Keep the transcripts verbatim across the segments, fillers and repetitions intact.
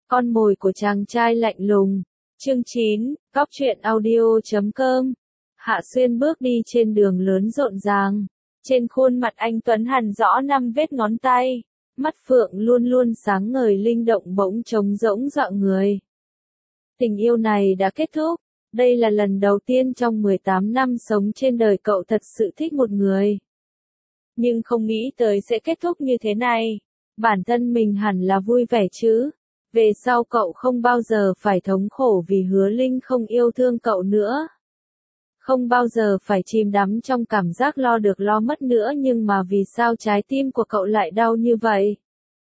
Con mồi của chàng trai lạnh lùng. Chương chín, Cóc truyện audio chấm com. Hạ Xuyên bước đi trên đường lớn rộn ràng. Trên khuôn mặt anh Tuấn hằn rõ năm vết ngón tay. Mắt phượng luôn luôn sáng ngời linh động bỗng trống rỗng dọa người. Tình yêu này đã kết thúc. Đây là lần đầu tiên trong mười tám năm sống trên đời cậu thật sự thích một người. Nhưng không nghĩ tới sẽ kết thúc như thế này. Bản thân mình hẳn là vui vẻ chứ. Về sau cậu không bao giờ phải thống khổ vì Hứa Linh không yêu thương cậu nữa. Không bao giờ phải chìm đắm trong cảm giác lo được lo mất nữa, nhưng mà vì sao trái tim của cậu lại đau như vậy?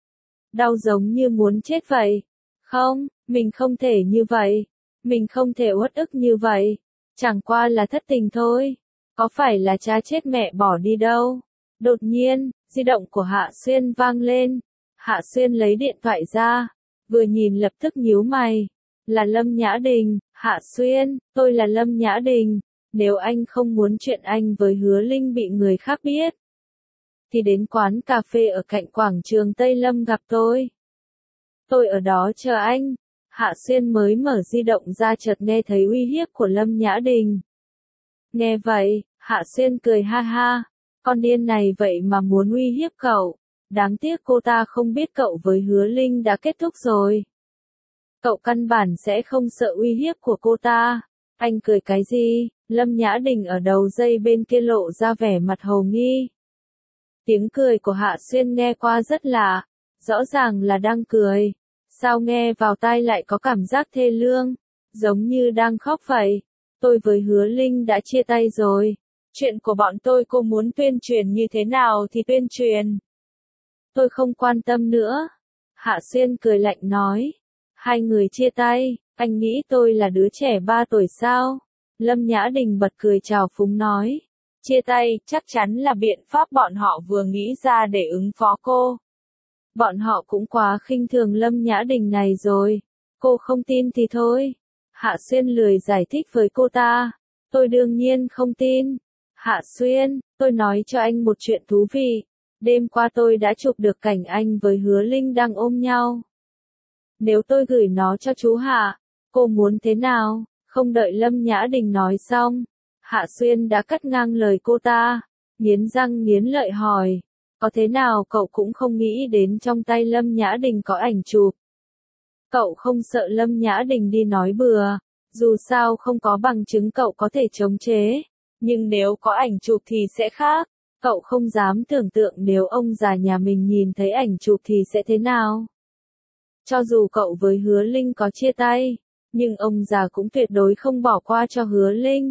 Đau giống như muốn chết vậy. Không, mình không thể như vậy. Mình không thể uất ức như vậy. Chẳng qua là thất tình thôi. Có phải là cha chết mẹ bỏ đi đâu? Đột nhiên, di động của Hạ Xuyên vang lên. Hạ Xuyên lấy điện thoại ra. Vừa nhìn lập tức nhíu mày. Là Lâm Nhã Đình. Hạ Xuyên, tôi là Lâm Nhã Đình. Nếu anh không muốn chuyện anh với Hứa Linh bị người khác biết, thì đến quán cà phê ở cạnh quảng trường Tây Lâm gặp tôi. Tôi ở đó chờ anh. Hạ Xuyên mới mở di động ra chợt nghe thấy uy hiếp của Lâm Nhã Đình. Nghe vậy, Hạ Xuyên cười ha ha. Con điên này vậy mà muốn uy hiếp cậu. Đáng tiếc cô ta không biết cậu với Hứa Linh đã kết thúc rồi. Cậu căn bản sẽ không sợ uy hiếp của cô ta. Anh cười cái gì? Lâm Nhã Đình ở đầu dây bên kia lộ ra vẻ mặt hồ nghi. Tiếng cười của Hạ Xuyên nghe qua rất lạ. Rõ ràng là đang cười. Sao nghe vào tai lại có cảm giác thê lương, giống như đang khóc vậy. Tôi với Hứa Linh đã chia tay rồi. Chuyện của bọn tôi cô muốn tuyên truyền như thế nào thì tuyên truyền. Tôi không quan tâm nữa. Hạ Xuyên cười lạnh nói. Hai người chia tay, anh nghĩ tôi là đứa trẻ ba tuổi sao? Lâm Nhã Đình bật cười trào phúng nói. Chia tay, chắc chắn là biện pháp bọn họ vừa nghĩ ra để ứng phó cô. Bọn họ cũng quá khinh thường Lâm Nhã Đình này rồi. Cô không tin thì thôi. Hạ Xuyên lười giải thích với cô ta. Tôi đương nhiên không tin. Hạ Xuyên, tôi nói cho anh một chuyện thú vị. Đêm qua tôi đã chụp được cảnh anh với Hứa Linh đang ôm nhau. Nếu tôi gửi nó cho chú Hạ, cô muốn thế nào? Không đợi Lâm Nhã Đình nói xong, Hạ Xuyên đã cắt ngang lời cô ta. Nghiến răng nghiến lợi hỏi. Có thế nào cậu cũng không nghĩ đến trong tay Lâm Nhã Đình có ảnh chụp. Cậu không sợ Lâm Nhã Đình đi nói bừa. Dù sao không có bằng chứng cậu có thể chống chế. Nhưng nếu có ảnh chụp thì sẽ khác. Cậu không dám tưởng tượng nếu ông già nhà mình nhìn thấy ảnh chụp thì sẽ thế nào. Cho dù cậu với Hứa Linh có chia tay, nhưng ông già cũng tuyệt đối không bỏ qua cho Hứa Linh.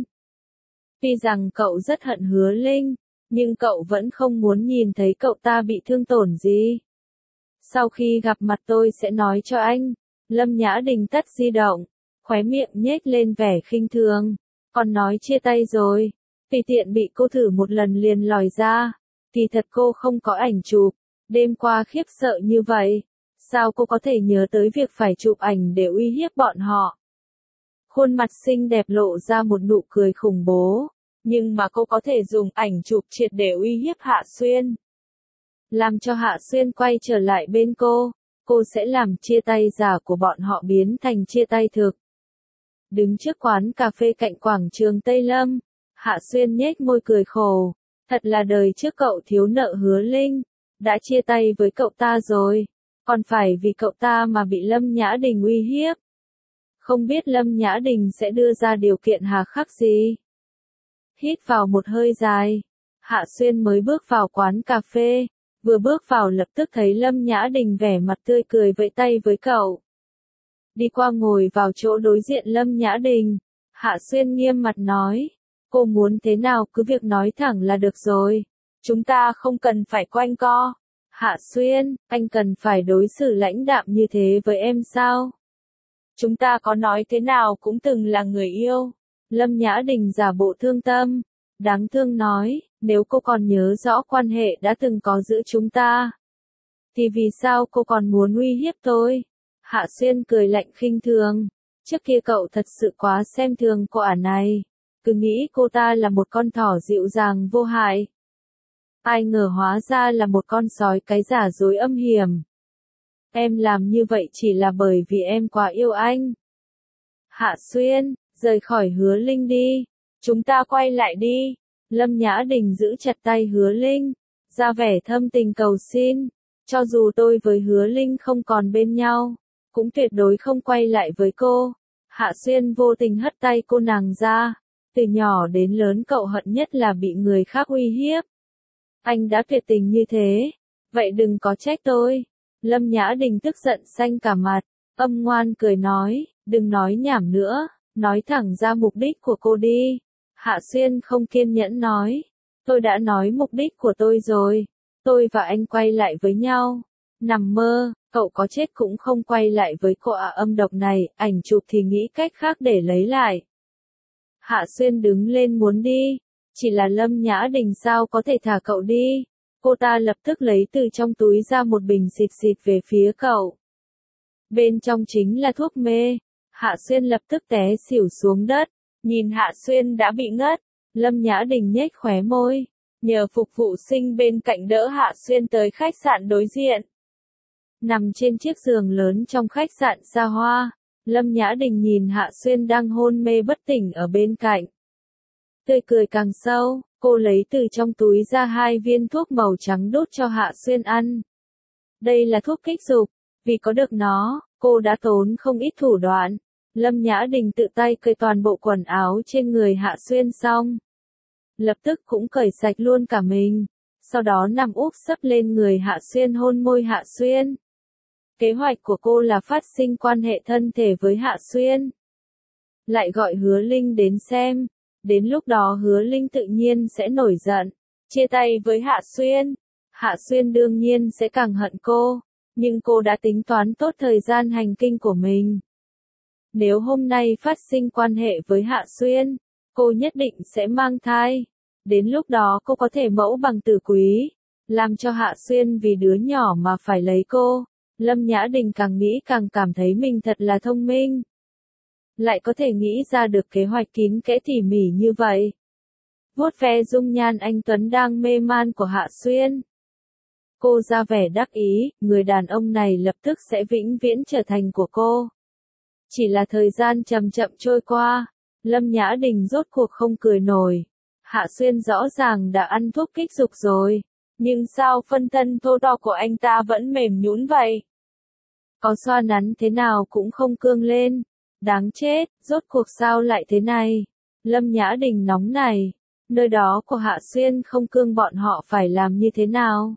Tuy rằng cậu rất hận Hứa Linh, nhưng cậu vẫn không muốn nhìn thấy cậu ta bị thương tổn gì. Sau khi gặp mặt tôi sẽ nói cho anh. Lâm Nhã Đình tắt di động, khóe miệng nhếch lên vẻ khinh thường. Còn nói chia tay rồi, tùy tiện bị cô thử một lần liền lòi ra. Thì thật cô không có ảnh chụp. Đêm qua khiếp sợ như vậy. Sao cô có thể nhớ tới việc phải chụp ảnh để uy hiếp bọn họ? Khuôn mặt xinh đẹp lộ ra một nụ cười khủng bố. Nhưng mà cô có thể dùng ảnh chụp triệt để uy hiếp Hạ Xuyên. Làm cho Hạ Xuyên quay trở lại bên cô. Cô sẽ làm chia tay giả của bọn họ biến thành chia tay thực. Đứng trước quán cà phê cạnh quảng trường Tây Lâm, Hạ Xuyên nhếch môi cười khổ. Thật là đời trước cậu thiếu nợ Hứa Linh. Đã chia tay với cậu ta rồi. Còn phải vì cậu ta mà bị Lâm Nhã Đình uy hiếp. Không biết Lâm Nhã Đình sẽ đưa ra điều kiện hà khắc gì. Hít vào một hơi dài. Hạ Xuyên mới bước vào quán cà phê. Vừa bước vào lập tức thấy Lâm Nhã Đình vẻ mặt tươi cười vẫy tay với cậu. Đi qua ngồi vào chỗ đối diện Lâm Nhã Đình. Hạ Xuyên nghiêm mặt nói. Cô muốn thế nào cứ việc nói thẳng là được rồi. Chúng ta không cần phải quanh co. Hạ Xuyên, anh cần phải đối xử lãnh đạm như thế với em sao? Chúng ta có nói thế nào cũng từng là người yêu. Lâm Nhã Đình giả bộ thương tâm. Đáng thương nói, nếu cô còn nhớ rõ quan hệ đã từng có giữa chúng ta, thì vì sao cô còn muốn uy hiếp tôi? Hạ Xuyên cười lạnh khinh thường. Trước kia cậu thật sự quá xem thường cô ả này. Cứ nghĩ cô ta là một con thỏ dịu dàng vô hại. Ai ngờ hóa ra là một con sói cái giả dối âm hiểm. Em làm như vậy chỉ là bởi vì em quá yêu anh. Hạ Xuyên, rời khỏi Hứa Linh đi. Chúng ta quay lại đi. Lâm Nhã Đình giữ chặt tay Hứa Linh, ra vẻ thâm tình cầu xin. Cho dù tôi với Hứa Linh không còn bên nhau, cũng tuyệt đối không quay lại với cô. Hạ Xuyên vô tình hất tay cô nàng ra. Từ nhỏ đến lớn cậu hận nhất là bị người khác uy hiếp. Anh đã tuyệt tình như thế, vậy đừng có trách tôi. Lâm Nhã Đình tức giận xanh cả mặt, âm ngoan cười nói, đừng nói nhảm nữa, nói thẳng ra mục đích của cô đi. Hạ Xuyên không kiên nhẫn nói, tôi đã nói mục đích của tôi rồi, tôi và anh quay lại với nhau. Nằm mơ, cậu có chết cũng không quay lại với cô ả âm độc này, ảnh chụp thì nghĩ cách khác để lấy lại. Hạ Xuyên đứng lên muốn đi, chỉ là Lâm Nhã Đình sao có thể thả cậu đi. Cô ta lập tức lấy từ trong túi ra một bình xịt xịt về phía cậu. Bên trong chính là thuốc mê. Hạ Xuyên lập tức té xỉu xuống đất. Nhìn Hạ Xuyên đã bị ngất, Lâm Nhã Đình nhếch khóe môi, nhờ phục vụ sinh bên cạnh đỡ Hạ Xuyên tới khách sạn đối diện. Nằm trên chiếc giường lớn trong khách sạn xa hoa, Lâm Nhã Đình nhìn Hạ Xuyên đang hôn mê bất tỉnh ở bên cạnh. Tươi cười càng sâu, cô lấy từ trong túi ra hai viên thuốc màu trắng đút cho Hạ Xuyên ăn. Đây là thuốc kích dục, vì có được nó, cô đã tốn không ít thủ đoạn. Lâm Nhã Đình tự tay cởi toàn bộ quần áo trên người Hạ Xuyên xong. Lập tức cũng cởi sạch luôn cả mình. Sau đó nằm úp sấp lên người Hạ Xuyên hôn môi Hạ Xuyên. Kế hoạch của cô là phát sinh quan hệ thân thể với Hạ Xuyên. Lại gọi Hứa Linh đến xem. Đến lúc đó Hứa Linh tự nhiên sẽ nổi giận, chia tay với Hạ Xuyên. Hạ Xuyên đương nhiên sẽ càng hận cô, nhưng cô đã tính toán tốt thời gian hành kinh của mình. Nếu hôm nay phát sinh quan hệ với Hạ Xuyên, cô nhất định sẽ mang thai. Đến lúc đó cô có thể mẫu bằng tử quý, làm cho Hạ Xuyên vì đứa nhỏ mà phải lấy cô. Lâm Nhã Đình càng nghĩ càng cảm thấy mình thật là thông minh. Lại có thể nghĩ ra được kế hoạch kín kẽ tỉ mỉ như vậy. Vuốt ve dung nhan anh Tuấn đang mê man của Hạ Xuyên. Cô ra vẻ đắc ý, người đàn ông này lập tức sẽ vĩnh viễn trở thành của cô. Chỉ là thời gian chậm chậm trôi qua, Lâm Nhã Đình rốt cuộc không cười nổi. Hạ Xuyên rõ ràng đã ăn thuốc kích dục rồi, nhưng sao phân thân thô to của anh ta vẫn mềm nhũn vậy? Có xoa nắn thế nào cũng không cương lên. Đáng chết, rốt cuộc sao lại thế này? Lâm Nhã Đình nóng này. Nơi đó của Hạ Xuyên không cương bọn họ phải làm như thế nào?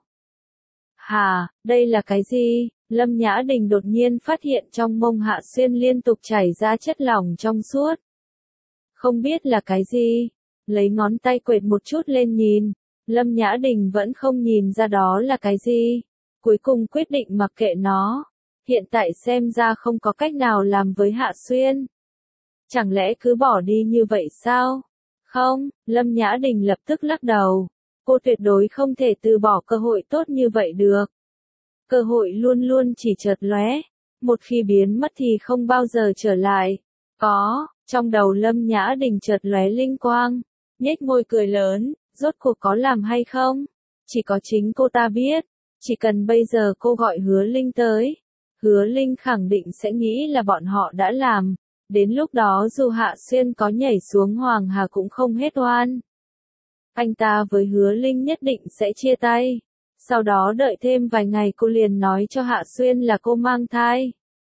Hà, đây là cái gì? Lâm Nhã Đình đột nhiên phát hiện trong mông Hạ Xuyên liên tục chảy ra chất lỏng trong suốt. Không biết là cái gì? Lấy ngón tay quệt một chút lên nhìn. Lâm Nhã Đình vẫn không nhìn ra đó là cái gì. Cuối cùng quyết định mặc kệ nó. Hiện tại xem ra không có cách nào làm với Hạ Xuyên. Chẳng lẽ cứ bỏ đi như vậy sao? Không, Lâm Nhã Đình lập tức lắc đầu. Cô tuyệt đối không thể từ bỏ cơ hội tốt như vậy được. Cơ hội luôn luôn chỉ chợt lóe, một khi biến mất thì không bao giờ trở lại. Có, trong đầu Lâm Nhã Đình chợt lóe linh quang, nhếch môi cười lớn, rốt cuộc có làm hay không? Chỉ có chính cô ta biết, chỉ cần bây giờ cô gọi Hứa Linh tới, Hứa Linh khẳng định sẽ nghĩ là bọn họ đã làm, đến lúc đó dù Hạ Xuyên có nhảy xuống Hoàng Hà cũng không hết oan. Anh ta với Hứa Linh nhất định sẽ chia tay. Sau đó đợi thêm vài ngày cô liền nói cho Hạ Xuyên là cô mang thai.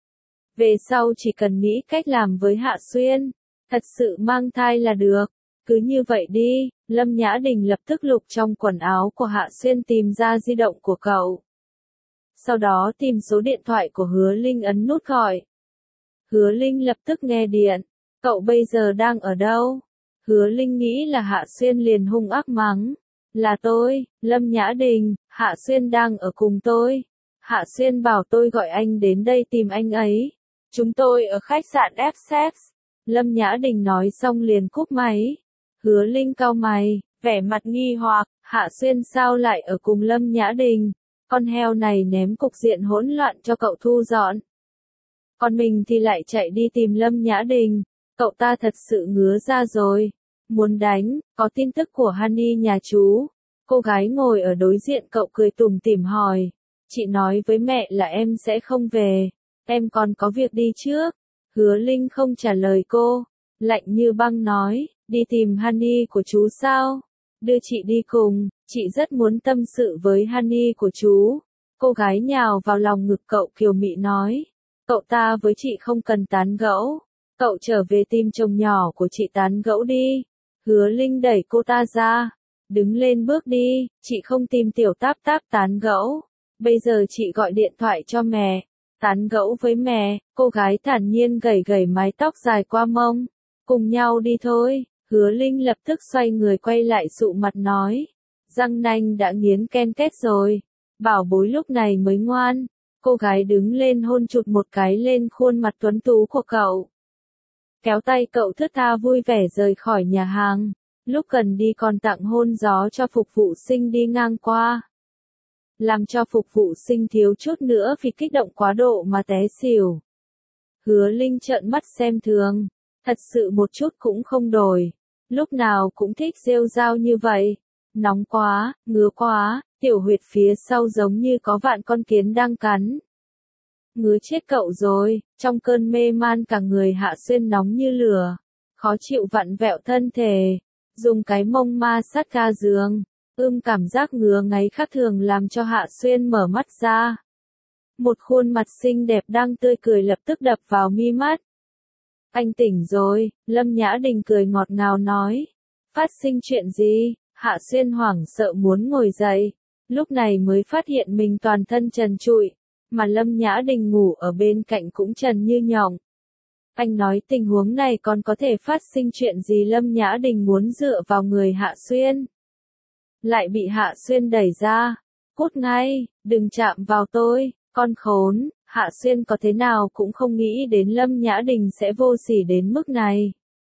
Về sau chỉ cần nghĩ cách làm với Hạ Xuyên, thật sự mang thai là được. Cứ như vậy đi, Lâm Nhã Đình lập tức lục trong quần áo của Hạ Xuyên tìm ra di động của cậu. Sau đó tìm số điện thoại của Hứa Linh ấn nút gọi. Hứa Linh lập tức nghe điện. Cậu bây giờ đang ở đâu? Hứa Linh nghĩ là Hạ Xuyên liền hung ác mắng. Là tôi, Lâm Nhã Đình, Hạ Xuyên đang ở cùng tôi. Hạ Xuyên bảo tôi gọi anh đến đây tìm anh ấy. Chúng tôi ở khách sạn Essex. Lâm Nhã Đình nói xong liền cúp máy. Hứa Linh cau mày, vẻ mặt nghi hoặc, Hạ Xuyên sao lại ở cùng Lâm Nhã Đình? Con heo này ném cục diện hỗn loạn cho cậu thu dọn. Còn mình thì lại chạy đi tìm Lâm Nhã Đình. Cậu ta thật sự ngứa ra rồi. Muốn đánh, có tin tức của Honey nhà chú. Cô gái ngồi ở đối diện cậu cười tủm tỉm hỏi. Chị nói với mẹ là em sẽ không về, em còn có việc đi trước. Hứa Linh không trả lời cô, lạnh như băng nói, đi tìm Honey của chú sao? Đưa chị đi cùng, chị rất muốn tâm sự với Honey của chú. Cô gái nhào vào lòng ngực cậu kiều mị nói, cậu ta với chị không cần tán gẫu, cậu trở về tìm chồng nhỏ của chị tán gẫu đi. Hứa Linh đẩy cô ta ra, đứng lên bước đi, chị không tìm tiểu táp táp tán gẫu, bây giờ chị gọi điện thoại cho mẹ, tán gẫu với mẹ. Cô gái thản nhiên gẩy gẩy mái tóc dài qua mông, cùng nhau đi thôi. Hứa Linh lập tức xoay người quay lại sụ mặt nói, răng nanh đã nghiến ken két rồi, bảo bối lúc này mới ngoan. Cô gái đứng lên hôn chụt một cái lên khuôn mặt tuấn tú của cậu, kéo tay cậu thướt tha vui vẻ rời khỏi nhà hàng, lúc cần đi còn tặng hôn gió cho phục vụ sinh đi ngang qua, làm cho phục vụ sinh thiếu chút nữa vì kích động quá độ mà té xỉu. Hứa Linh trợn mắt xem thường, thật sự một chút cũng không đổi, lúc nào cũng thích rêu rao như vậy, nóng quá, ngứa quá, tiểu huyệt phía sau giống như có vạn con kiến đang cắn. Ngứa chết cậu rồi. Trong cơn mê man cả người Hạ Xuyên nóng như lửa, khó chịu vặn vẹo thân thể, dùng cái mông ma sát ga giường, ưm cảm giác ngứa ngáy khác thường làm cho Hạ Xuyên mở mắt ra. Một khuôn mặt xinh đẹp đang tươi cười lập tức đập vào mi mắt. Anh tỉnh rồi, Lâm Nhã Đình cười ngọt ngào nói. Phát sinh chuyện gì? Hạ Xuyên hoảng sợ muốn ngồi dậy, lúc này mới phát hiện mình toàn thân trần trụi, mà Lâm Nhã Đình ngủ ở bên cạnh cũng trần như nhộng. Anh nói tình huống này còn có thể phát sinh chuyện gì? Lâm Nhã Đình muốn dựa vào người Hạ Xuyên, lại bị Hạ Xuyên đẩy ra. Cút ngay, đừng chạm vào tôi, con khốn. Hạ Xuyên có thế nào cũng không nghĩ đến Lâm Nhã Đình sẽ vô sỉ đến mức này.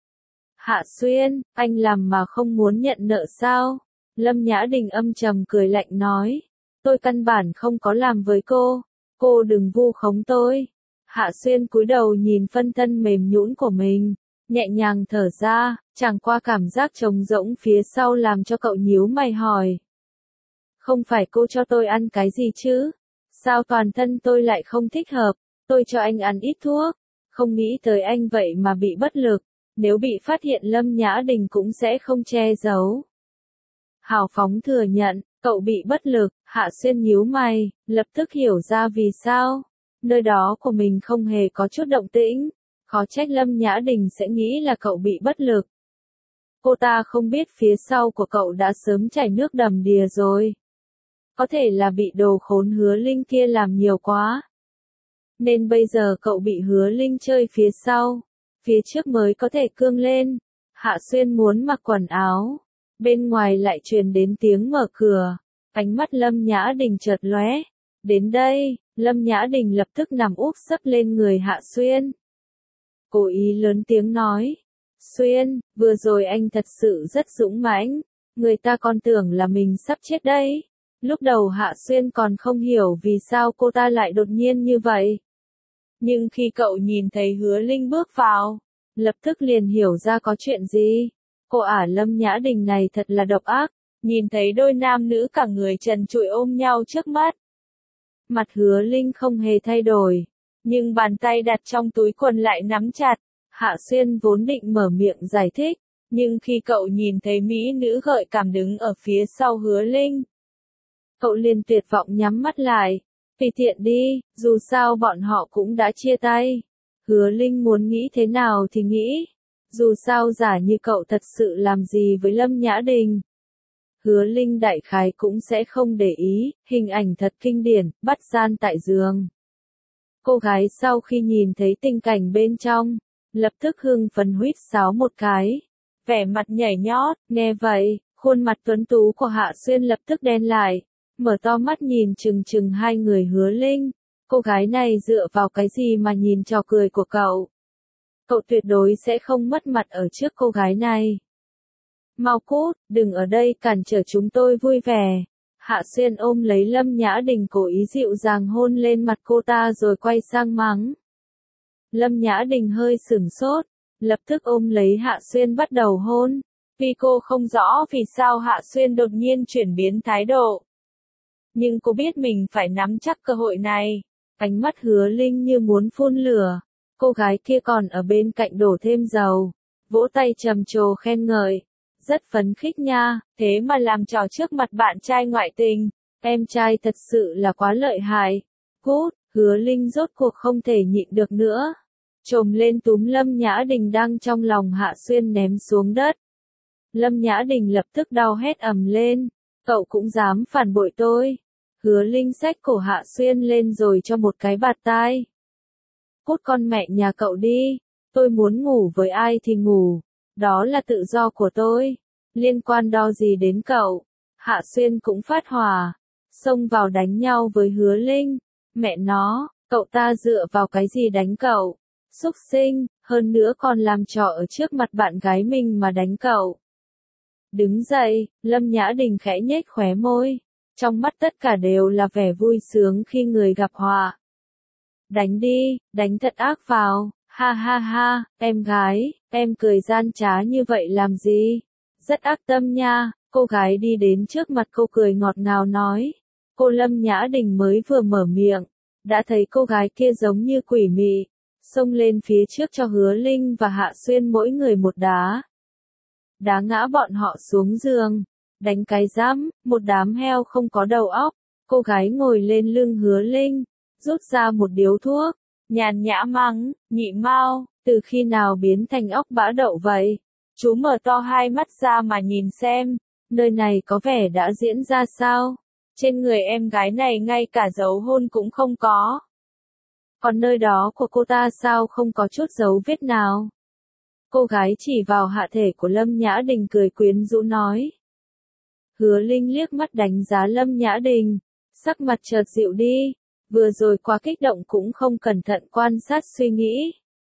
Hạ Xuyên, anh làm mà không muốn nhận nợ sao? Lâm Nhã Đình âm trầm cười lạnh nói, tôi căn bản không có làm với cô, cô đừng vu khống tôi. Hạ Xuyên cúi đầu nhìn phân thân mềm nhũn của mình, nhẹ nhàng thở ra, chẳng qua cảm giác trống rỗng phía sau làm cho cậu nhíu mày hỏi. Không phải cô cho tôi ăn cái gì chứ? Sao toàn thân tôi lại không thích hợp? Tôi cho anh ăn ít thuốc, không nghĩ tới anh vậy mà bị bất lực. Nếu bị phát hiện Lâm Nhã Đình cũng sẽ không che giấu. Hào phóng thừa nhận, cậu bị bất lực. Hạ Xuyên nhíu mày, lập tức hiểu ra vì sao. Nơi đó của mình không hề có chút động tĩnh, khó trách Lâm Nhã Đình sẽ nghĩ là cậu bị bất lực. Cô ta không biết phía sau của cậu đã sớm chảy nước đầm đìa rồi. Có thể là bị đồ khốn Hứa Linh kia làm nhiều quá, nên bây giờ cậu bị Hứa Linh chơi phía sau, phía trước mới có thể cương lên. Hạ Xuyên muốn mặc quần áo, bên ngoài lại truyền đến tiếng mở cửa, ánh mắt Lâm Nhã Đình chợt lóe. Đến đây, Lâm Nhã Đình lập tức nằm úp sấp lên người Hạ Xuyên, cố ý lớn tiếng nói, Xuyên, vừa rồi anh thật sự rất dũng mãnh, người ta còn tưởng là mình sắp chết đấy. Lúc đầu Hạ Xuyên còn không hiểu vì sao cô ta lại đột nhiên như vậy. Nhưng khi cậu nhìn thấy Hứa Linh bước vào, lập tức liền hiểu ra có chuyện gì. Cô ả Lâm Nhã Đình này thật là độc ác, nhìn thấy đôi nam nữ cả người trần trụi ôm nhau trước mắt. Mặt Hứa Linh không hề thay đổi, nhưng bàn tay đặt trong túi quần lại nắm chặt. Hạ Xuyên vốn định mở miệng giải thích, nhưng khi cậu nhìn thấy mỹ nữ gợi cảm đứng ở phía sau Hứa Linh, cậu liền tuyệt vọng nhắm mắt lại. Tùy tiện đi, dù sao bọn họ cũng đã chia tay. Hứa Linh muốn nghĩ thế nào thì nghĩ. Dù sao giả như cậu thật sự làm gì với Lâm Nhã Đình, Hứa Linh đại khái cũng sẽ không để ý. Hình ảnh thật kinh điển, bắt gian tại giường. Cô gái sau khi nhìn thấy tình cảnh bên trong, lập tức hưng phấn huýt sáo một cái, vẻ mặt nhảy nhót. Nghe vậy, khuôn mặt tuấn tú của Hạ Xuyên lập tức đen lại, mở to mắt nhìn chừng chừng hai người Hứa Linh. Cô gái này dựa vào cái gì mà nhìn trò cười của cậu? Cậu tuyệt đối sẽ không mất mặt ở trước cô gái này. Mau cút, đừng ở đây cản trở chúng tôi vui vẻ. Hạ Xuyên ôm lấy Lâm Nhã Đình cố ý dịu dàng hôn lên mặt cô ta rồi quay sang mắng. Lâm Nhã Đình hơi sửng sốt, lập tức ôm lấy Hạ Xuyên bắt đầu hôn. Vì cô không rõ vì sao Hạ Xuyên đột nhiên chuyển biến thái độ, Nhưng cô biết mình phải nắm chắc cơ hội này. Ánh mắt Hứa Linh như muốn phun lửa. Cô gái kia còn ở bên cạnh đổ thêm dầu. Vỗ tay trầm trồ khen ngợi. Rất phấn khích nha, thế mà làm trò trước mặt bạn trai ngoại tình. Em trai thật sự là quá lợi hại. Cút, Hứa Linh rốt cuộc không thể nhịn được nữa. Trồm lên túm Lâm Nhã Đình đang trong lòng Hạ Xuyên ném xuống đất. Lâm Nhã Đình lập tức đau hét ầm lên. Cậu cũng dám phản bội tôi. Hứa Linh xách cổ Hạ Xuyên lên rồi cho một cái bạt tai. Cút con mẹ nhà cậu đi. Tôi muốn ngủ với ai thì ngủ. Đó là tự do của tôi. Liên quan đo gì đến cậu. Hạ Xuyên cũng phát hỏa. Xông vào đánh nhau với Hứa Linh. Mẹ nó, cậu ta dựa vào cái gì đánh cậu? Xúc sinh, hơn nữa còn làm trò ở trước mặt bạn gái mình mà đánh cậu. Đứng dậy, Lâm Nhã Đình khẽ nhếch khóe môi. Trong mắt tất cả đều là vẻ vui sướng khi người gặp họa. Đánh đi, đánh thật ác vào, ha ha ha, em gái, em cười gian trá như vậy làm gì? Rất ác tâm nha, cô gái đi đến trước mặt cô cười ngọt ngào nói. Cô Lâm Nhã Đình mới vừa mở miệng, đã thấy cô gái kia giống như quỷ mị, xông lên phía trước cho Hứa Linh và Hạ Xuyên mỗi người một đá. Đá ngã bọn họ xuống giường, đánh cái giám, một đám heo không có đầu óc. Cô gái ngồi lên lưng Hứa Linh, rút ra một điếu thuốc, nhàn nhã mắng, nhị mau, từ khi nào biến thành óc bã đậu vậy? Chú mở to hai mắt ra mà nhìn xem, nơi này có vẻ đã diễn ra sao? Trên người em gái này ngay cả dấu hôn cũng không có. Còn nơi đó của cô ta sao không có chút dấu vết nào? Cô gái chỉ vào hạ thể của Lâm Nhã Đình cười quyến rũ nói. Hứa Linh liếc mắt đánh giá Lâm Nhã Đình, sắc mặt chợt dịu đi, vừa rồi quá kích động cũng không cẩn thận quan sát suy nghĩ.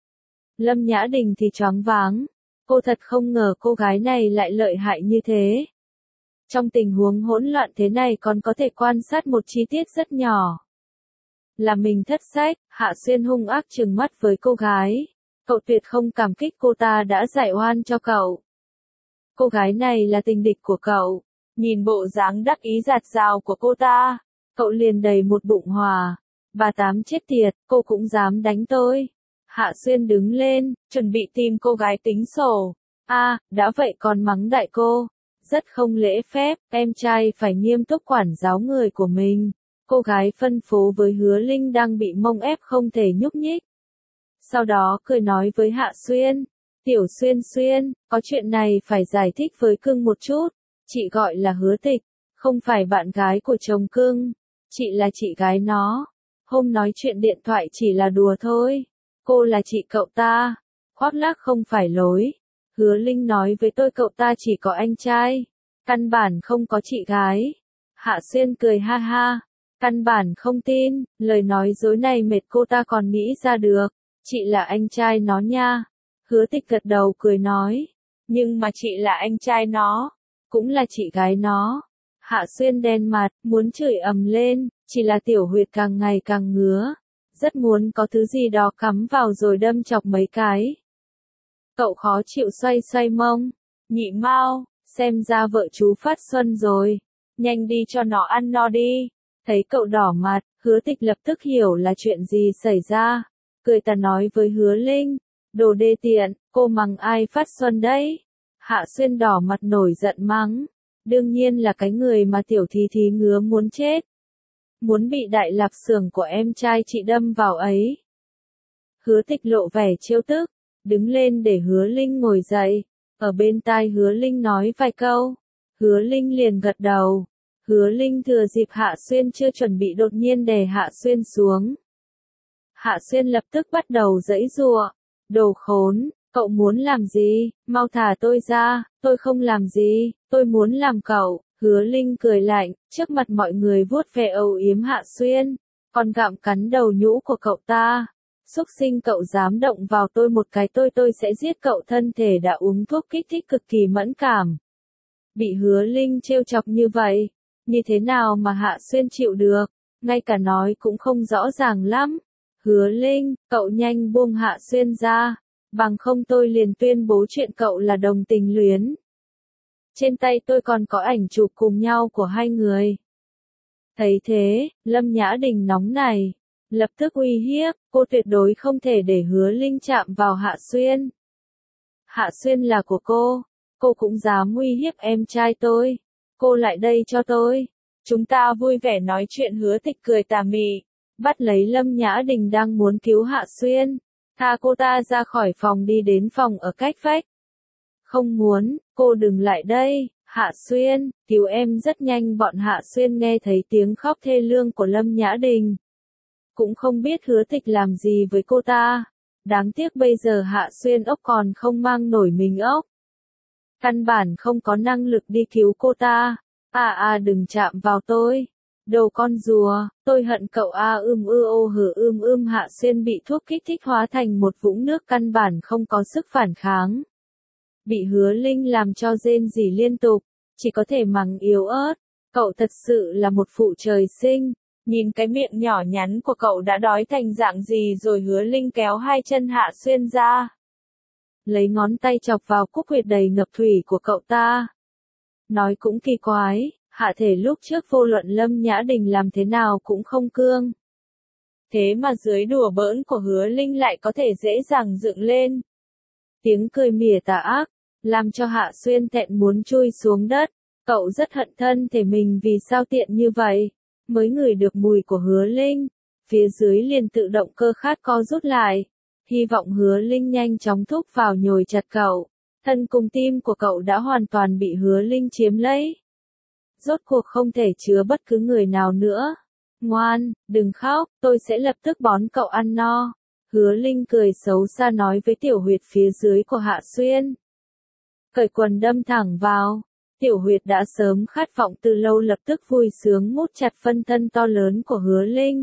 Lâm Nhã Đình thì choáng váng, cô thật không ngờ cô gái này lại lợi hại như thế. Trong tình huống hỗn loạn thế này còn có thể quan sát một chi tiết rất nhỏ. Là mình thất sách, Hạ Xuyên hung ác trừng mắt với cô gái. Cậu tuyệt không cảm kích cô ta đã giải oan cho cậu. Cô gái này là tình địch của cậu. Nhìn bộ dáng đắc ý giạt rào của cô ta, cậu liền đầy một bụng hòa. Bà tám chết tiệt, cô cũng dám đánh tôi. Hạ Xuyên đứng lên, chuẩn bị tìm cô gái tính sổ. A, à, đã vậy còn mắng đại cô. Rất không lễ phép, em trai phải nghiêm túc quản giáo người của mình. Cô gái phân phó với Hứa Linh đang bị mông ép không thể nhúc nhích. Sau đó cười nói với Hạ Xuyên. Tiểu Xuyên Xuyên, có chuyện này phải giải thích với cưng một chút. Chị gọi là Hứa Tịch, không phải bạn gái của chồng cưng. Chị là chị gái nó. Hôm nói chuyện điện thoại chỉ là đùa thôi. Cô là chị cậu ta. Khoác lác không phải lối. Hứa Linh nói với tôi cậu ta chỉ có anh trai. Căn bản không có chị gái. Hạ Xuyên cười ha ha. Căn bản không tin, lời nói dối này mệt cô ta còn nghĩ ra được. Chị là anh trai nó nha. Hứa Tịch gật đầu cười nói. Nhưng mà chị là anh trai nó. Cũng là chị gái nó. Hạ Xuyên đen mặt, muốn chửi ầm lên, chỉ là tiểu huyệt càng ngày càng ngứa. Rất muốn có thứ gì đó cắm vào rồi đâm chọc mấy cái. Cậu khó chịu xoay xoay mông. Nhị mau, xem ra vợ chú phát xuân rồi. Nhanh đi cho nó ăn no đi. Thấy cậu đỏ mặt, Hứa Tịch lập tức hiểu là chuyện gì xảy ra. Cười ta nói với Hứa Linh. Đồ đê tiện, cô mắng ai phát xuân đấy? Hạ Xuyên đỏ mặt nổi giận mắng. Đương nhiên là cái người mà tiểu thí thí ngứa muốn chết. Muốn bị đại lạp xưởng của em trai chị đâm vào ấy. Hứa Tịch lộ vẻ trêu tức. Đứng lên để Hứa Linh ngồi dậy. Ở bên tai Hứa Linh nói vài câu. Hứa Linh liền gật đầu. Hứa Linh thừa dịp Hạ Xuyên chưa chuẩn bị đột nhiên đè Hạ Xuyên xuống. Hạ Xuyên lập tức bắt đầu giãy giụa. Đồ khốn, cậu muốn làm gì? Mau thả tôi ra, tôi không làm gì, tôi muốn làm cậu. Hứa Linh cười lạnh, trước mặt mọi người vuốt ve âu yếm Hạ Xuyên, còn gặm cắn đầu nhũ của cậu ta. Xúc sinh cậu dám động vào tôi một cái tôi tôi sẽ giết cậu, thân thể đã uống thuốc kích thích cực kỳ mẫn cảm. Bị Hứa Linh trêu chọc như vậy, như thế nào mà Hạ Xuyên chịu được, ngay cả nói cũng không rõ ràng lắm. Hứa Linh, cậu nhanh buông Hạ Xuyên ra, bằng không tôi liền tuyên bố chuyện cậu là đồng tình luyến. Trên tay tôi còn có ảnh chụp cùng nhau của hai người. Thấy thế, Lâm Nhã Đình nóng này, lập tức uy hiếp, cô tuyệt đối không thể để Hứa Linh chạm vào Hạ Xuyên. Hạ Xuyên là của cô, cô cũng dám uy hiếp em trai tôi. Cô lại đây cho tôi. Chúng ta vui vẻ nói chuyện. Hứa Tịch cười tà mị, bắt lấy Lâm Nhã Đình đang muốn cứu Hạ Xuyên, tha cô ta ra khỏi phòng đi đến phòng ở cách vách. Không muốn, cô đừng lại đây, Hạ Xuyên, cứu em rất nhanh. Bọn Hạ Xuyên nghe thấy tiếng khóc thê lương của Lâm Nhã Đình. Cũng không biết Hứa Tịch làm gì với cô ta. Đáng tiếc bây giờ Hạ Xuyên ốc còn không mang nổi mình ốc. Căn bản không có năng lực đi cứu cô ta. À à đừng chạm vào tôi. Đồ con rùa, tôi hận cậu a à, ưm ư ô hử ưm ưm. Hạ Xuyên bị thuốc kích thích hóa thành một vũng nước căn bản không có sức phản kháng. Bị Hứa Linh làm cho rên rỉ liên tục, chỉ có thể mắng yếu ớt. Cậu thật sự là một phụ trời sinh. Nhìn cái miệng nhỏ nhắn của cậu đã đói thành dạng gì rồi. Hứa Linh kéo hai chân Hạ Xuyên ra, lấy ngón tay chọc vào cúc huyệt đầy ngập thủy của cậu ta. Nói cũng kỳ quái, hạ thể lúc trước vô luận Lâm Nhã Đình làm thế nào cũng không cương. Thế mà dưới đùa bỡn của Hứa Linh lại có thể dễ dàng dựng lên. Tiếng cười mỉa tà ác, làm cho Hạ Xuyên thẹn muốn chui xuống đất. Cậu rất hận thân thể mình vì sao tiện như vậy. Mới ngửi được mùi của Hứa Linh, phía dưới liền tự động cơ khát co rút lại. Hy vọng Hứa Linh nhanh chóng thúc vào nhồi chặt cậu. Thân cùng tim của cậu đã hoàn toàn bị Hứa Linh chiếm lấy. Rốt cuộc không thể chứa bất cứ người nào nữa. Ngoan, đừng khóc, tôi sẽ lập tức bón cậu ăn no. Hứa Linh cười xấu xa nói với tiểu huyệt phía dưới của Hạ Xuyên. Cởi quần đâm thẳng vào. Tiểu huyệt đã sớm khát vọng từ lâu lập tức vui sướng mút chặt phân thân to lớn của Hứa Linh.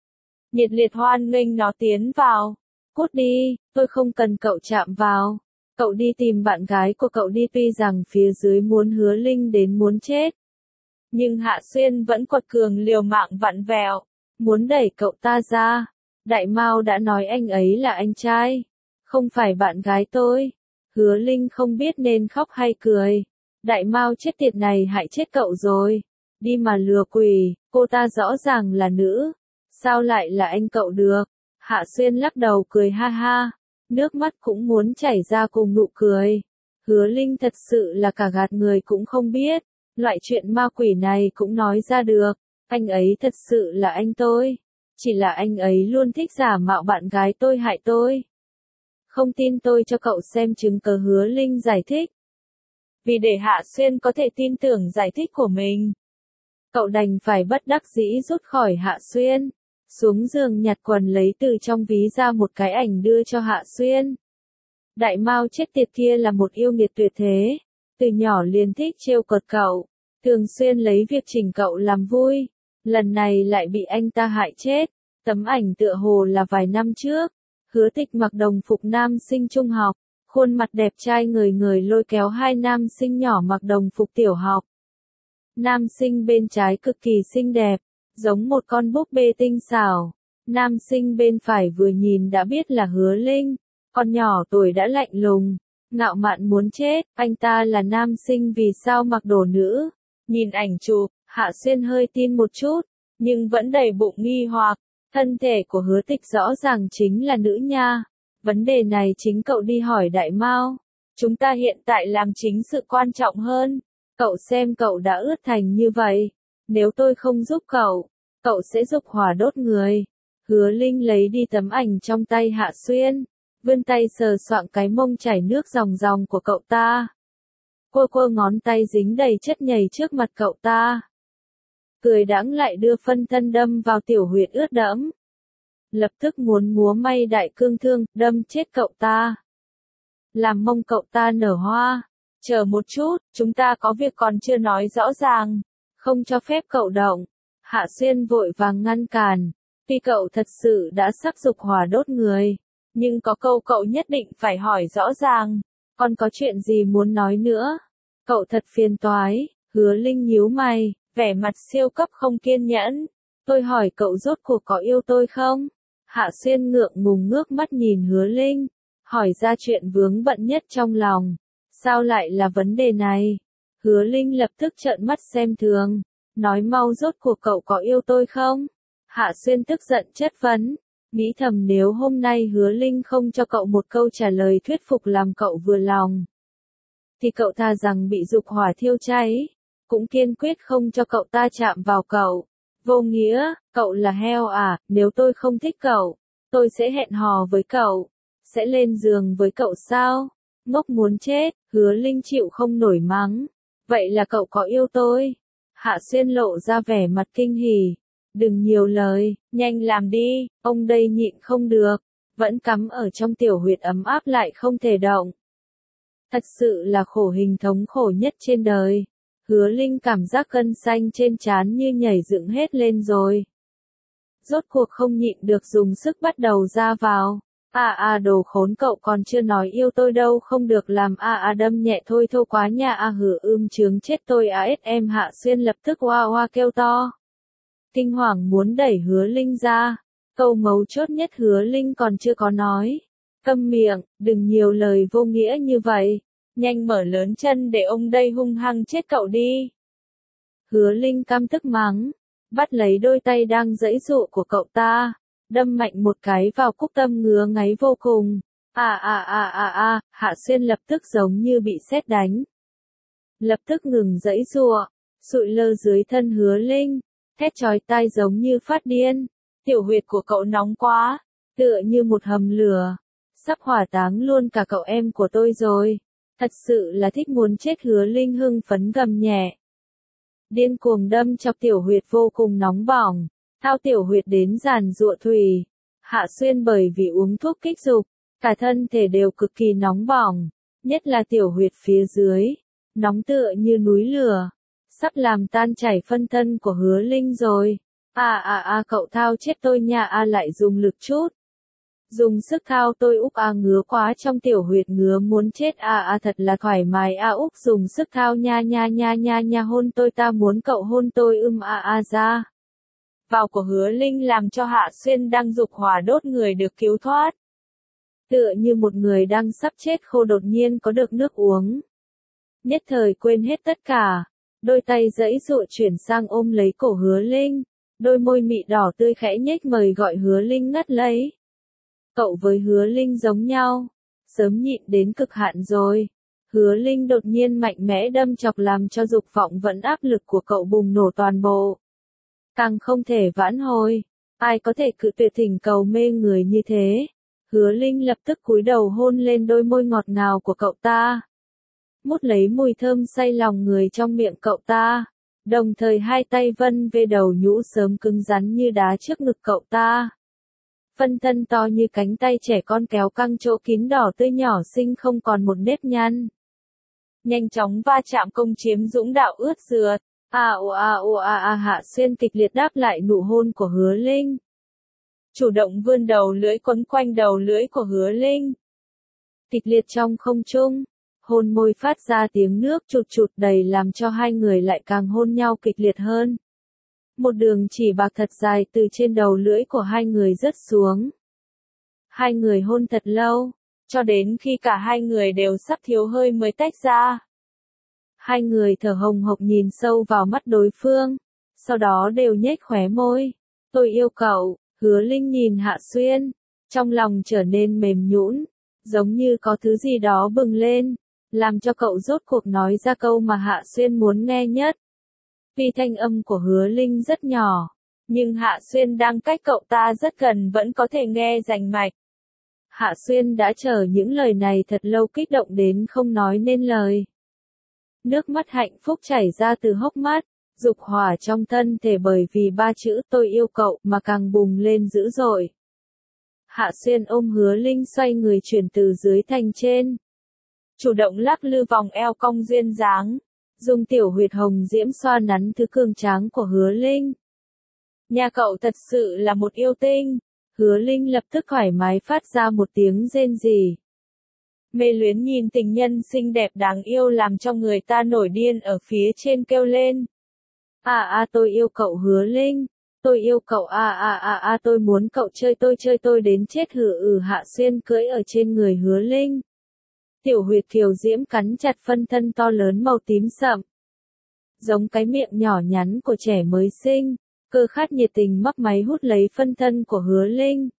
Nhiệt liệt hoan nghênh nó tiến vào. Cút đi, tôi không cần cậu chạm vào. Cậu đi tìm bạn gái của cậu đi. Tuy rằng phía dưới muốn Hứa Linh đến muốn chết, nhưng Hạ Xuyên vẫn quật cường liều mạng vặn vẹo, muốn đẩy cậu ta ra. Đại Mao đã nói anh ấy là anh trai, không phải bạn gái tôi. Hứa Linh không biết nên khóc hay cười. Đại Mao chết tiệt này hại chết cậu rồi. Đi mà lừa quỷ, cô ta rõ ràng là nữ. Sao lại là anh cậu được? Hạ Xuyên lắc đầu cười ha ha. Nước mắt cũng muốn chảy ra cùng nụ cười. Hứa Linh thật sự là cả gạt người cũng không biết. Loại chuyện ma quỷ này cũng nói ra được. Anh ấy thật sự là anh tôi. Chỉ là anh ấy luôn thích giả mạo bạn gái tôi hại tôi. Không tin tôi cho cậu xem chứng cớ. Hứa Linh giải thích. Vì để Hạ Xuyên có thể tin tưởng giải thích của mình, cậu đành phải bất đắc dĩ rút khỏi Hạ Xuyên. Xuống giường nhặt quần lấy từ trong ví ra một cái ảnh đưa cho Hạ Xuyên. Đại Mao chết tiệt kia là một yêu nghiệt tuyệt thế. Từ nhỏ liền thích trêu cợt cậu. Thường xuyên lấy việc chỉnh cậu làm vui. Lần này lại bị anh ta hại chết. Tấm ảnh tựa hồ là vài năm trước. Hứa Tịch mặc đồng phục nam sinh trung học. Khuôn mặt đẹp trai người người lôi kéo hai nam sinh nhỏ mặc đồng phục tiểu học. Nam sinh bên trái cực kỳ xinh đẹp, giống một con búp bê tinh xảo. Nam sinh bên phải vừa nhìn đã biết là Hứa Linh. Con nhỏ tuổi đã lạnh lùng, ngạo mạn muốn chết. Anh ta là nam sinh vì sao mặc đồ nữ? Nhìn ảnh chụp, Hạ Xuyên hơi tin một chút, nhưng vẫn đầy bụng nghi hoặc. Thân thể của Hứa Tịch rõ ràng chính là nữ nha. Vấn đề này chính cậu đi hỏi Đại Mao. Chúng ta hiện tại làm chính sự quan trọng hơn. Cậu xem cậu đã ướt thành như vậy. Nếu tôi không giúp cậu, cậu sẽ dục hỏa đốt người. Hứa Linh lấy đi tấm ảnh trong tay Hạ Xuyên. Vươn tay sờ soạng cái mông chảy nước ròng ròng của cậu ta. Quơ quơ ngón tay dính đầy chất nhầy trước mặt cậu ta. Cười đãng lại đưa phân thân đâm vào tiểu huyệt ướt đẫm. Lập tức muốn múa may đại cương thương, đâm chết cậu ta. Làm mông cậu ta nở hoa. Chờ một chút, chúng ta có việc còn chưa nói rõ ràng. Không cho phép cậu động. Hạ Xuyên vội vàng ngăn cản. Tuy cậu thật sự đã sắc dục hỏa đốt người, nhưng có câu cậu nhất định phải hỏi rõ ràng. Còn có chuyện gì muốn nói nữa? Cậu thật phiền toái. Hứa Linh nhíu mày, vẻ mặt siêu cấp không kiên nhẫn. Tôi hỏi cậu rốt cuộc có yêu tôi không? Hạ Xuyên ngượng ngùng ngước mắt nhìn Hứa Linh, hỏi ra chuyện vướng bận nhất trong lòng. Sao lại là vấn đề này? Hứa Linh lập tức trợn mắt xem thường. Nói mau rốt cuộc cậu có yêu tôi không? Hạ Xuyên tức giận chất vấn. Nghĩ thầm nếu hôm nay Hứa Linh không cho cậu một câu trả lời thuyết phục làm cậu vừa lòng, thì cậu thà rằng bị dục hỏa thiêu cháy, cũng kiên quyết không cho cậu ta chạm vào cậu. Vô nghĩa, cậu là heo à, nếu tôi không thích cậu, tôi sẽ hẹn hò với cậu, sẽ lên giường với cậu sao? Ngốc muốn chết, Hứa Linh chịu không nổi mắng. Vậy là cậu có yêu tôi? Hạ Xuyên lộ ra vẻ mặt kinh hỉ. Đừng nhiều lời, nhanh làm đi, ông đây nhịn không được, vẫn cắm ở trong tiểu huyệt ấm áp lại không thể động. Thật sự là khổ hình thống khổ nhất trên đời. Hứa Linh cảm giác gân xanh trên trán như nhảy dựng hết lên rồi. Rốt cuộc không nhịn được dùng sức bắt đầu ra vào. À à đồ khốn cậu còn chưa nói yêu tôi đâu không được làm à à đâm nhẹ thôi thô quá nha à hử ưm chướng chết tôi à ết em Hạ Xuyên lập tức hoa hoa kêu to. Kinh hoàng muốn đẩy Hứa Linh ra. Câu mấu chốt nhất Hứa Linh còn chưa có nói. Câm miệng, đừng nhiều lời vô nghĩa như vậy. Nhanh mở lớn chân để ông đây hung hăng chết cậu đi. Hứa Linh căm tức mắng. Bắt lấy đôi tay đang giãy giụa của cậu ta. Đâm mạnh một cái vào cúc tâm ngứa ngáy vô cùng. À à à à à, Hạ Xuyên lập tức giống như bị sét đánh. Lập tức ngừng giãy giụa, sụi lơ dưới thân Hứa Linh, thét chói tai giống như phát điên. Tiểu huyệt của cậu nóng quá, tựa như một hầm lửa, sắp hỏa táng luôn cả cậu em của tôi rồi. Thật sự là thích muốn chết Hứa Linh hưng phấn gầm nhẹ. Điên cuồng đâm chọc tiểu huyệt vô cùng nóng bỏng. Thao tiểu huyệt đến giàn giụa thủy. Hạ Xuyên bởi vì uống thuốc kích dục, cả thân thể đều cực kỳ nóng bỏng, nhất là tiểu huyệt phía dưới, nóng tựa như núi lửa, sắp làm tan chảy phân thân của Hứa Linh rồi. À à à cậu thao chết tôi nha à lại dùng lực chút. Dùng sức thao tôi úc à ngứa quá trong tiểu huyệt ngứa muốn chết à à thật là thoải mái à úc dùng sức thao nha nha nha nha nha hôn tôi ta muốn cậu hôn tôi ưm à à ra. Vào của Hứa Linh làm cho Hạ Xuyên đang dục hỏa đốt người được cứu thoát. Tựa như một người đang sắp chết khô đột nhiên có được nước uống. Nhất thời quên hết tất cả. Đôi tay giãy giụa chuyển sang ôm lấy cổ Hứa Linh. Đôi môi mị đỏ tươi khẽ nhếch mời gọi Hứa Linh ngắt lấy. Cậu với Hứa Linh giống nhau. Sớm nhịn đến cực hạn rồi. Hứa Linh đột nhiên mạnh mẽ đâm chọc làm cho dục vọng vẫn áp lực của cậu bùng nổ toàn bộ. Càng không thể vãn hồi. Ai có thể cự tuyệt thỉnh cầu mê người như thế. Hứa Linh lập tức cúi đầu hôn lên đôi môi ngọt ngào của cậu ta. Mút lấy mùi thơm say lòng người trong miệng cậu ta. Đồng thời hai tay vân về đầu nhũ sớm cứng rắn như đá trước ngực cậu ta. Phân thân to như cánh tay trẻ con kéo căng chỗ kín đỏ tươi nhỏ xinh không còn một nếp nhăn. Nhanh chóng va chạm công chiếm dũng đạo ướt rượt. À ồ à ồ à à Hạ Xuyên kịch liệt đáp lại nụ hôn của Hứa Linh. Chủ động vươn đầu lưỡi quấn quanh đầu lưỡi của Hứa Linh. Kịch liệt trong không trung. Hôn môi phát ra tiếng nước chụt chụt đầy làm cho hai người lại càng hôn nhau kịch liệt hơn. Một đường chỉ bạc thật dài từ trên đầu lưỡi của hai người rớt xuống. Hai người hôn thật lâu, cho đến khi cả hai người đều sắp thiếu hơi mới tách ra. Hai người thở hồng hộc nhìn sâu vào mắt đối phương, sau đó đều nhếch khóe môi. Tôi yêu cậu, Hứa Linh nhìn Hạ Xuyên, trong lòng trở nên mềm nhũn, giống như có thứ gì đó bừng lên, làm cho cậu rốt cuộc nói ra câu mà Hạ Xuyên muốn nghe nhất. Vì thanh âm của Hứa Linh rất nhỏ, nhưng Hạ Xuyên đang cách cậu ta rất gần vẫn có thể nghe rành mạch. Hạ Xuyên đã chờ những lời này thật lâu kích động đến không nói nên lời. Nước mắt hạnh phúc chảy ra từ hốc mắt, dục hỏa trong thân thể bởi vì ba chữ tôi yêu cậu mà càng bùng lên dữ dội. Hạ Xuyên ôm Hứa Linh xoay người chuyển từ dưới thành trên. Chủ động lắc lư vòng eo cong duyên dáng, dùng tiểu huyệt hồng diễm xoa nắn thứ cường tráng của Hứa Linh. Nhà cậu thật sự là một yêu tinh. Hứa Linh lập tức thoải mái phát ra một tiếng rên rỉ. Mê luyến nhìn tình nhân xinh đẹp đáng yêu làm cho người ta nổi điên ở phía trên kêu lên. À à tôi yêu cậu Hứa Linh, tôi yêu cậu à à à à tôi muốn cậu chơi tôi chơi tôi đến chết hử ừ Hạ Xuyên cưỡi ở trên người Hứa Linh. Tiểu huyệt kiều diễm cắn chặt phân thân to lớn màu tím sậm. giống cái miệng nhỏ nhắn của trẻ mới sinh, cơ khát nhiệt tình mấp máy hút lấy phân thân của Hứa Linh.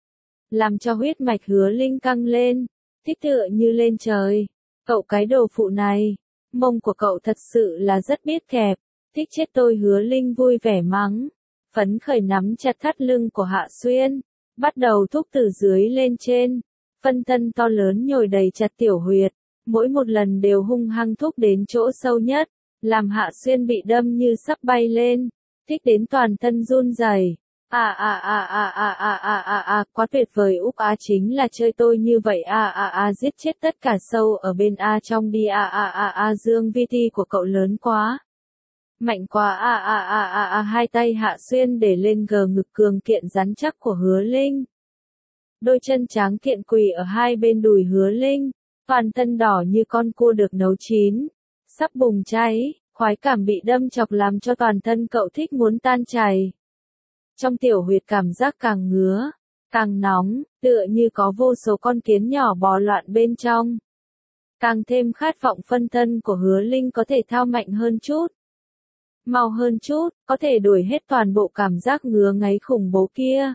Làm cho huyết mạch Hứa Linh căng lên, thích tựa như lên trời. Cậu cái đồ phụ này, mông của cậu thật sự là rất biết kẹp, thích chết tôi. Hứa Linh vui vẻ mắng, phấn khởi nắm chặt thắt lưng của Hạ Xuyên, bắt đầu thúc từ dưới lên trên, phân thân to lớn nhồi đầy chặt tiểu huyệt, mỗi một lần đều hung hăng thúc đến chỗ sâu nhất, làm Hạ Xuyên bị đâm như sắp bay lên, thích đến toàn thân run rẩy. À à à à à à à à à, quá tuyệt vời. Úc á, chính là chơi tôi như vậy. À à à, giết chết tất cả sâu ở bên A trong đi. À à à à, Dương vê tê của cậu lớn quá, mạnh quá. À à à à à, hai tay Hạ Xuyên để lên gờ ngực cường kiện rắn chắc của Hứa Linh, đôi chân tráng kiện quỳ ở hai bên đùi Hứa Linh, toàn thân đỏ như con cua được nấu chín, sắp bùng cháy, khoái cảm bị đâm chọc làm cho toàn thân cậu thích muốn tan chảy. Trong tiểu huyệt cảm giác càng ngứa, càng nóng, tựa như có vô số con kiến nhỏ bò loạn bên trong. Càng thêm khát vọng phân thân của Hứa Linh có thể thao mạnh hơn chút, mau hơn chút, có thể đuổi hết toàn bộ cảm giác ngứa ngáy khủng bố kia.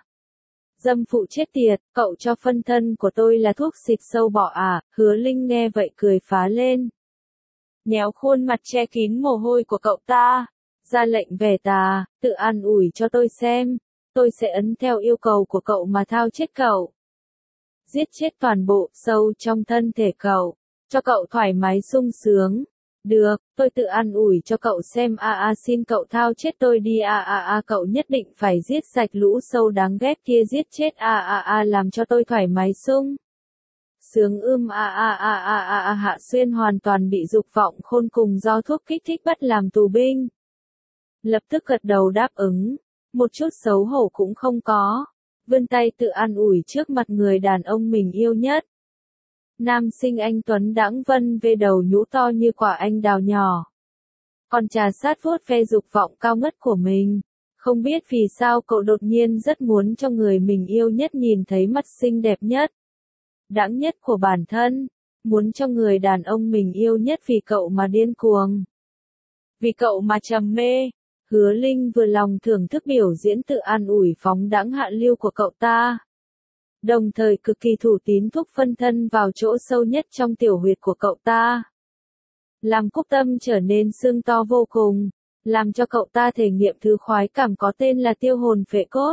Dâm phụ chết tiệt, cậu cho phân thân của tôi là thuốc xịt sâu bọ à? Hứa Linh nghe vậy cười phá lên, nhéo khuôn mặt che kín mồ hôi của cậu ta, ra lệnh về tà, tự an ủi cho tôi xem, tôi sẽ ấn theo yêu cầu của cậu mà thao chết cậu. Giết chết toàn bộ sâu trong thân thể cậu, cho cậu thoải mái sung sướng. Được, tôi tự an ủi cho cậu xem. A a, xin cậu thao chết tôi đi. A a a, cậu nhất định phải giết sạch lũ sâu đáng ghét kia, giết chết. A a a, làm cho tôi thoải mái sung sướng. Ưm. A a a a a a. Hạ Xuyên hoàn toàn bị dục vọng khôn cùng do thuốc kích thích bắt làm tù binh, lập tức gật đầu đáp ứng, một chút xấu hổ cũng không có, vươn tay tự an ủi trước mặt người đàn ông mình yêu nhất. Nam sinh anh tuấn đãng vân về đầu nhũ to như quả anh đào nhỏ, còn trà sát vuốt ve dục vọng cao ngất của mình. Không biết vì sao cậu đột nhiên rất muốn cho người mình yêu nhất nhìn thấy mặt xinh đẹp nhất, đãng nhất của bản thân, muốn cho người đàn ông mình yêu nhất vì cậu mà điên cuồng, vì cậu mà trầm mê. Hứa Linh vừa lòng thưởng thức biểu diễn tự an ủi phóng đãng hạ lưu của cậu ta, đồng thời cực kỳ thủ tín thúc phân thân vào chỗ sâu nhất trong tiểu huyệt của cậu ta, làm cúc tâm trở nên sưng to vô cùng, làm cho cậu ta thể nghiệm thứ khoái cảm có tên là tiêu hồn phệ cốt.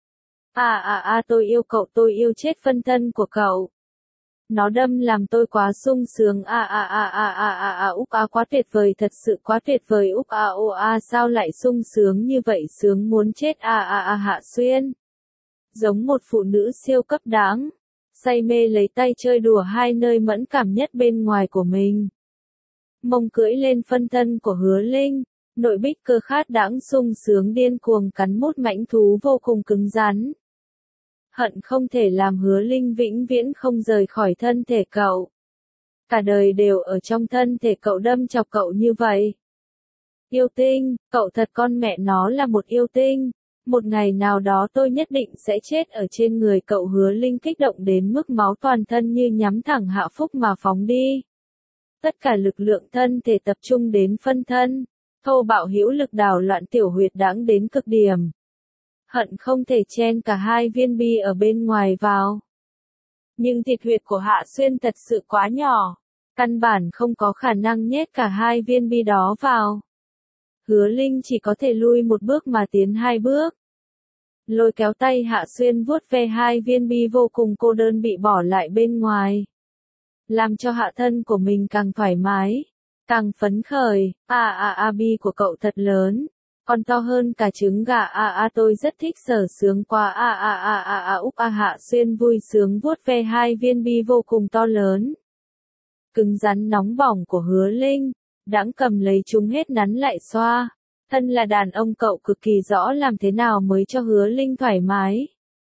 À à à, tôi yêu cậu, tôi yêu chết phân thân của cậu. Nó đâm làm tôi quá sung sướng. À à à à à à à, Úc à, quá tuyệt vời, thật sự quá tuyệt vời. Úc à, ô à, sao lại sung sướng như vậy, sướng muốn chết. À à à, Hạ Xuyên giống một phụ nữ siêu cấp đáng, say mê lấy tay chơi đùa hai nơi mẫn cảm nhất bên ngoài của mình. Mông cưỡi lên phân thân của Hứa Linh, nội bích cơ khát đãng sung sướng điên cuồng cắn mút mãnh thú vô cùng cứng rắn. Hận không thể làm Hứa Linh vĩnh viễn không rời khỏi thân thể cậu, cả đời đều ở trong thân thể cậu, đâm chọc cậu như vậy. Yêu tinh, cậu thật con mẹ nó là một yêu tinh. Một ngày nào đó tôi nhất định sẽ chết ở trên người cậu. Hứa Linh kích động đến mức máu toàn thân như nhắm thẳng Hạ Phúc mà phóng đi. Tất cả lực lượng thân thể tập trung đến phân thân, thô bạo hữu lực đảo loạn tiểu huyệt đãng đến cực điểm. Hận không thể chen cả hai viên bi ở bên ngoài vào. Nhưng thịt huyệt của Hạ Xuyên thật sự quá nhỏ, căn bản không có khả năng nhét cả hai viên bi đó vào. Hứa Linh chỉ có thể lui một bước mà tiến hai bước. Lôi kéo tay Hạ Xuyên vuốt ve hai viên bi vô cùng cô đơn bị bỏ lại bên ngoài, làm cho hạ thân của mình càng thoải mái, càng phấn khởi. À à à, bi của cậu thật lớn, còn to hơn cả trứng gà. À à, tôi rất thích, sở sướng quá. À à à à à, Úc à. Hạ Xuyên vui sướng vuốt ve hai viên bi vô cùng to lớn, cứng rắn nóng bỏng của Hứa Linh, đãng cầm lấy chúng hết nắn lại xoa. Thân là đàn ông cậu cực kỳ rõ làm thế nào mới cho Hứa Linh thoải mái.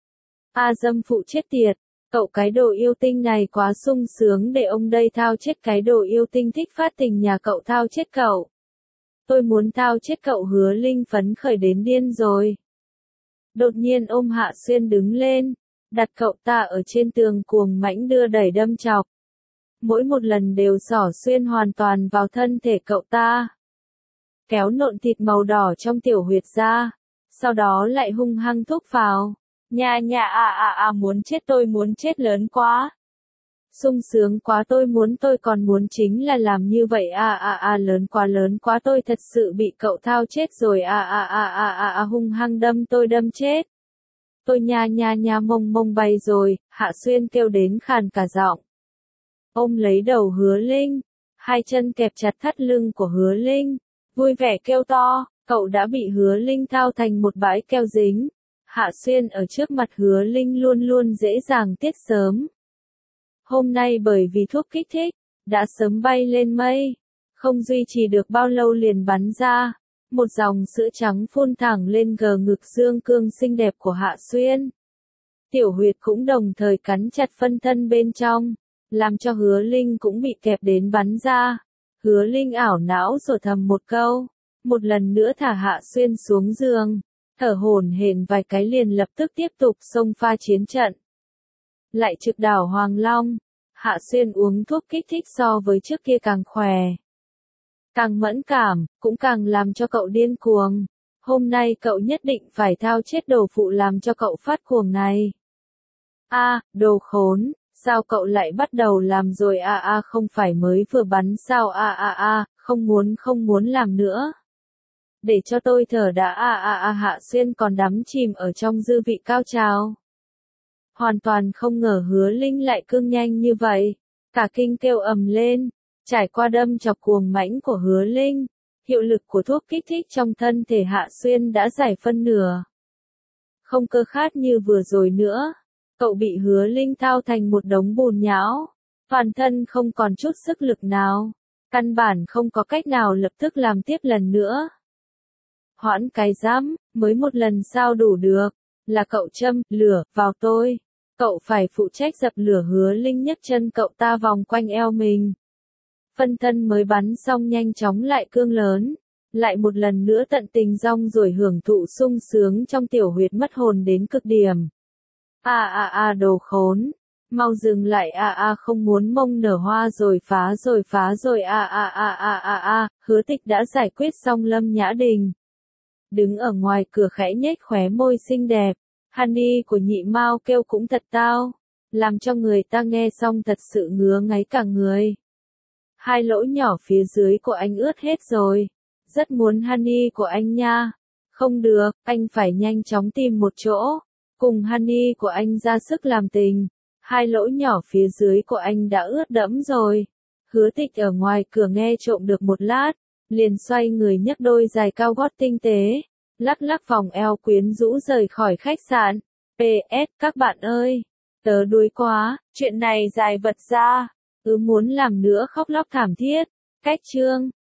A dâm phụ chết tiệt, cậu cái đồ yêu tinh này quá sung sướng, để ông đây thao chết cái đồ yêu tinh thích phát tình nhà cậu thao chết cậu. Tôi muốn thao chết cậu. Hứa Linh phấn khởi đến điên rồi. Đột nhiên ôm Hạ Xuyên đứng lên, đặt cậu ta ở trên tường cuồng mãnh đưa đẩy đâm chọc. Mỗi một lần đều xỏ xuyên hoàn toàn vào thân thể cậu ta. kéo nộn thịt màu đỏ trong tiểu huyệt ra, sau đó lại hung hăng thúc vào. Nha nha à à à muốn chết tôi muốn chết lớn quá. Sung sướng quá tôi muốn tôi còn muốn chính là làm như vậy à à à lớn quá lớn quá tôi thật sự bị cậu thao chết rồi à à à à à à hung hăng đâm tôi đâm chết. Tôi nha nha nha mông mông bay rồi, Hạ Xuyên kêu đến khàn cả giọng. Ôm lấy đầu Hứa Linh, hai chân kẹp chặt thắt lưng của Hứa Linh, vui vẻ kêu to, cậu đã bị Hứa Linh thao thành một bãi keo dính. Hạ Xuyên ở trước mặt Hứa Linh luôn luôn dễ dàng tiết sớm. Hôm nay bởi vì thuốc kích thích, đã sớm bay lên mây, không duy trì được bao lâu liền bắn ra, một dòng sữa trắng phun thẳng lên gờ ngực dương cương xinh đẹp của Hạ Xuyên. Tiểu huyệt cũng đồng thời cắn chặt phân thân bên trong, làm cho Hứa Linh cũng bị kẹp đến bắn ra. Hứa Linh ảo não rồi thầm một câu, một lần nữa thả Hạ Xuyên xuống giường, thở hổn hển vài cái liền lập tức tiếp tục xông pha chiến trận. Lại trực đảo Hoàng Long, Hạ Xuyên uống thuốc kích thích so với trước kia càng khỏe. Càng mẫn cảm, cũng càng làm cho cậu điên cuồng. Hôm nay cậu nhất định phải thao chết đồ phụ làm cho cậu phát cuồng này. A, à, đồ khốn, sao cậu lại bắt đầu làm rồi a à, a à, không phải mới vừa bắn sao a à, a à, a, à, không muốn không muốn làm nữa. Để cho tôi thở đã a à, a à, a Hạ Xuyên còn đắm chìm ở trong dư vị cao trào. Hoàn toàn không ngờ Hứa Linh lại cương nhanh như vậy, cả kinh kêu ầm lên, trải qua đâm chọc cuồng mãnh của Hứa Linh, hiệu lực của thuốc kích thích trong thân thể Hạ Xuyên đã giải phân nửa. Không cơ khát như vừa rồi nữa, cậu bị Hứa Linh thao thành một đống bùn nhão, toàn thân không còn chút sức lực nào, căn bản không có cách nào lập tức làm tiếp lần nữa. Hoãn cái dám, mới một lần sao đủ được, là cậu châm lửa vào tôi. Cậu phải phụ trách dập lửa. Hứa Linh nhấc chân cậu ta vòng quanh eo mình. Phân thân mới bắn xong nhanh chóng lại cương lớn, lại một lần nữa tận tình rong rồi hưởng thụ sung sướng trong tiểu huyệt mất hồn đến cực điểm. A a a đồ khốn, mau dừng lại a a không muốn mông nở hoa rồi phá rồi phá rồi a a a a a a. Hứa Tịch đã giải quyết xong Lâm Nhã Đình, đứng ở ngoài cửa khẽ nhếch khóe môi xinh đẹp. Honey của Nhị Mao kêu cũng thật tao, làm cho người ta nghe xong thật sự ngứa ngáy cả người. Hai lỗ nhỏ phía dưới của anh ướt hết rồi, rất muốn honey của anh nha. Không được, anh phải nhanh chóng tìm một chỗ, cùng honey của anh ra sức làm tình. Hai lỗ nhỏ phía dưới của anh đã ướt đẫm rồi. Hứa Tịch ở ngoài cửa nghe trộm được một lát, liền xoay người nhấc đôi giày cao gót tinh tế, lắc lắc vòng eo quyến rũ rời khỏi khách sạn. pê ét các bạn ơi, tớ đuối quá, chuyện này dài vật ra, cứ muốn làm nữa khóc lóc thảm thiết. Cách chương